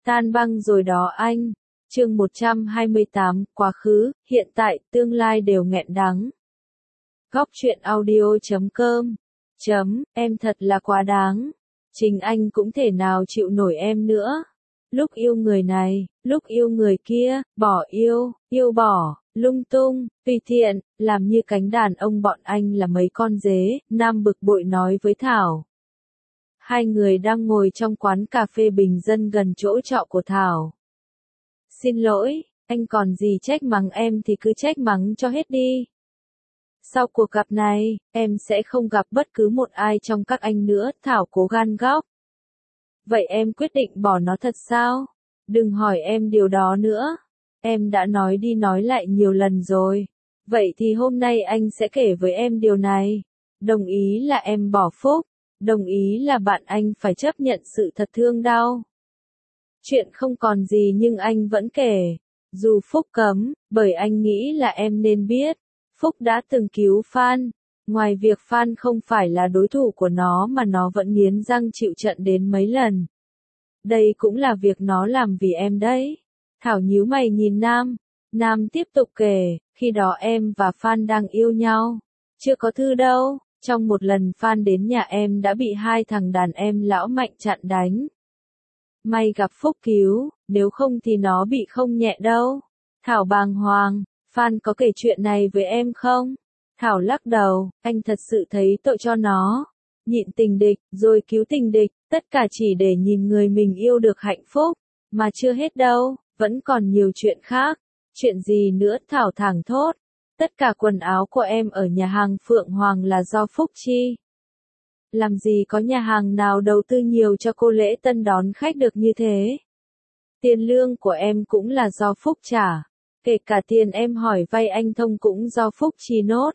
Tan băng rồi đó anh. Chương 128, quá khứ, hiện tại, tương lai đều nghẹn đắng. Góc truyện audio.com. Em thật là quá đáng. Chính anh cũng thể nào chịu nổi em nữa. Lúc yêu người này, lúc yêu người kia, bỏ yêu, yêu bỏ, lung tung, tùy tiện, làm như cánh đàn ông bọn anh là mấy con dế, Nam bực bội nói với Thảo. Hai người đang ngồi trong quán cà phê bình dân gần chỗ trọ của Thảo. Xin lỗi, anh còn gì trách mắng em thì cứ trách mắng cho hết đi. Sau cuộc gặp này, em sẽ không gặp bất cứ một ai trong các anh nữa, Thảo cố gan góc. Vậy em quyết định bỏ nó thật sao? Đừng hỏi em điều đó nữa. Em đã nói đi nói lại nhiều lần rồi. Vậy thì hôm nay anh sẽ kể với em điều này. Đồng ý là em bỏ Phúc. Đồng ý là bạn anh phải chấp nhận sự thật thương đau. Chuyện không còn gì nhưng anh vẫn kể. Dù Phúc cấm, bởi anh nghĩ là em nên biết. Phúc đã từng cứu Phan. Ngoài việc Phan không phải là đối thủ của nó mà nó vẫn nghiến răng chịu trận đến mấy lần. Đây cũng là việc nó làm vì em đấy. Thảo nhíu mày nhìn Nam. Nam tiếp tục kể, khi đó em và Phan đang yêu nhau. Chưa có Thư đâu. Trong một lần Phan đến nhà em đã bị hai thằng đàn em lão mạnh chặn đánh. May gặp Phúc cứu, nếu không thì nó bị không nhẹ đâu. Thảo bàng hoàng, Phan có kể chuyện này với em không? Thảo lắc đầu, anh thật sự thấy tội cho nó. Nhịn tình địch, rồi cứu tình địch, tất cả chỉ để nhìn người mình yêu được hạnh phúc. Mà chưa hết đâu, vẫn còn nhiều chuyện khác. Chuyện gì nữa? Thảo thảng thốt. Tất cả quần áo của em ở nhà hàng Phượng Hoàng là do Phúc chi. Làm gì có nhà hàng nào đầu tư nhiều cho cô lễ tân đón khách được như thế. Tiền lương của em cũng là do Phúc trả. Kể cả tiền em hỏi vay anh Thông cũng do Phúc chi nốt.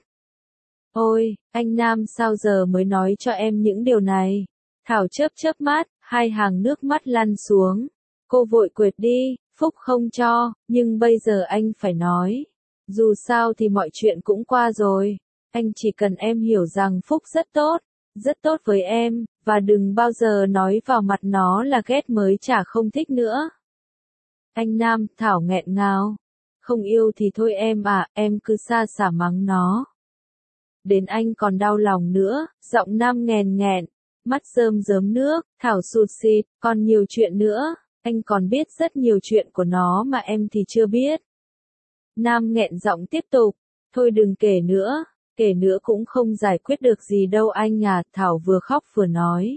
Ôi, anh Nam sao giờ mới nói cho em những điều này? Thảo chớp mắt, hai hàng nước mắt lăn xuống. Cô vội quệt đi, Phúc không cho, nhưng bây giờ anh phải nói. Dù sao thì mọi chuyện cũng qua rồi. Anh chỉ cần em hiểu rằng Phúc rất tốt với em, và đừng bao giờ nói vào mặt nó là ghét mới chả không thích nữa. Anh Nam, Thảo nghẹn ngào. Không yêu thì thôi em à, em cứ xa xả mắng nó. Đến anh còn đau lòng nữa, giọng Nam nghèn nghẹn, mắt rơm rớm nước, Thảo sụt sịt, còn nhiều chuyện nữa, anh còn biết rất nhiều chuyện của nó mà em thì chưa biết. Nam nghẹn giọng tiếp tục, thôi đừng kể nữa cũng không giải quyết được gì đâu anh à, Thảo vừa khóc vừa nói.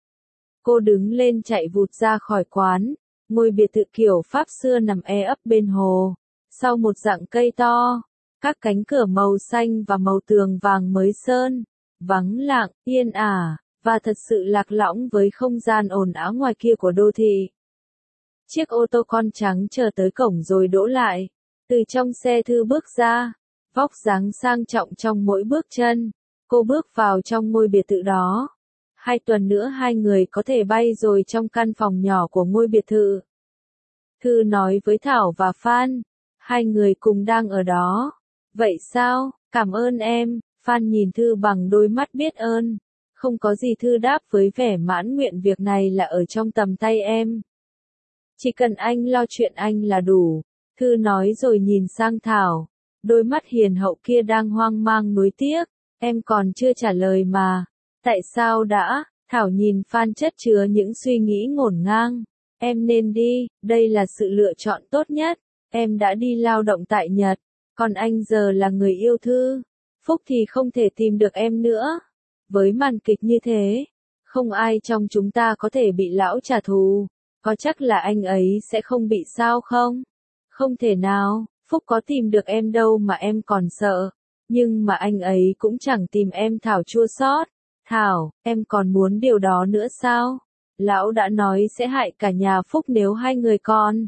Cô đứng lên chạy vụt ra khỏi quán, ngôi biệt thự kiểu Pháp xưa nằm e ấp bên hồ, sau một rặng cây to, các cánh cửa màu xanh và màu tường vàng mới sơn, vắng lặng, yên ả, và thật sự lạc lõng với không gian ồn ào ngoài kia của đô thị. Chiếc ô tô con trắng chờ tới cổng rồi đỗ lại. Từ trong xe Thư bước ra, vóc dáng sang trọng trong mỗi bước chân, cô bước vào trong ngôi biệt thự đó. 2 tuần nữa hai người có thể bay rồi trong căn phòng nhỏ của ngôi biệt thự. Thư nói với Thảo và Phan, hai người cùng đang ở đó. Vậy sao? Cảm ơn em. Phan nhìn Thư bằng đôi mắt biết ơn. Không có gì, Thư đáp với vẻ mãn nguyện, việc này là ở trong tầm tay em. Chỉ cần anh lo chuyện anh là đủ. Thư nói rồi nhìn sang Thảo. Đôi mắt hiền hậu kia đang hoang mang nuối tiếc. Em còn chưa trả lời mà. Tại sao đã? Thảo nhìn Phan chất chứa những suy nghĩ ngổn ngang. Em nên đi, đây là sự lựa chọn tốt nhất. Em đã đi lao động tại Nhật. Còn anh giờ là người yêu Thư. Phúc thì không thể tìm được em nữa. Với màn kịch như thế, không ai trong chúng ta có thể bị lão trả thù. Có chắc là anh ấy sẽ không bị sao không? Không thể nào, Phúc có tìm được em đâu mà em còn sợ. Nhưng mà anh ấy cũng chẳng tìm em. Thảo chua xót. Thảo, em còn muốn điều đó nữa sao? Lão đã nói sẽ hại cả nhà Phúc nếu hai người con.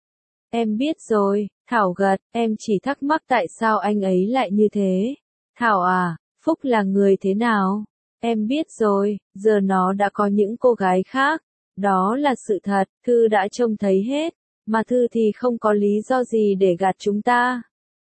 Em biết rồi, Thảo gật, em chỉ thắc mắc tại sao anh ấy lại như thế. Thảo à, Phúc là người thế nào? Em biết rồi, giờ nó đã có những cô gái khác. Đó là sự thật, Thư đã trông thấy hết. Mà Thư thì không có lý do gì để gạt chúng ta.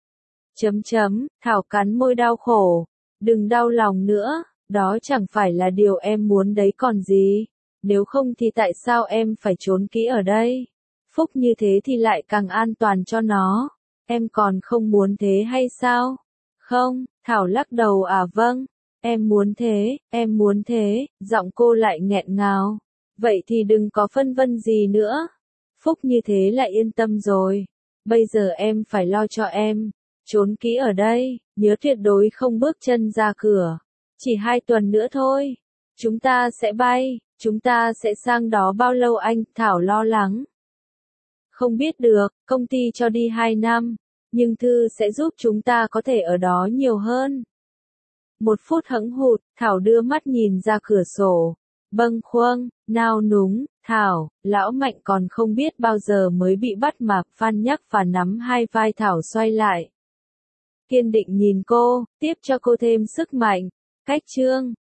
Thảo cắn môi đau khổ. Đừng đau lòng nữa, đó chẳng phải là điều em muốn đấy còn gì. Nếu không thì tại sao em phải trốn kỹ ở đây? Phúc như thế thì lại càng an toàn cho nó. Em còn không muốn thế hay sao? Không, Thảo lắc đầu vâng, em muốn thế, giọng cô lại nghẹn ngào. Vậy thì đừng có phân vân gì nữa. Phúc như thế lại yên tâm rồi. Bây giờ em phải lo cho em. Trốn kỹ ở đây, nhớ tuyệt đối không bước chân ra cửa. Chỉ 2 tuần nữa thôi. Chúng ta sẽ bay, chúng ta sẽ sang đó bao lâu anh? Thảo lo lắng. Không biết được, công ty cho đi 2 năm. Nhưng Thư sẽ giúp chúng ta có thể ở đó nhiều hơn. 1 phút hững hụt, Thảo đưa mắt nhìn ra cửa sổ. Bâng khuâng, nao núng, Thảo, lão Mạnh còn không biết bao giờ mới bị bắt mà, Phan nhắc và nắm hai vai Thảo xoay lại. Kiên định nhìn cô, tiếp cho cô thêm sức mạnh. Cách chương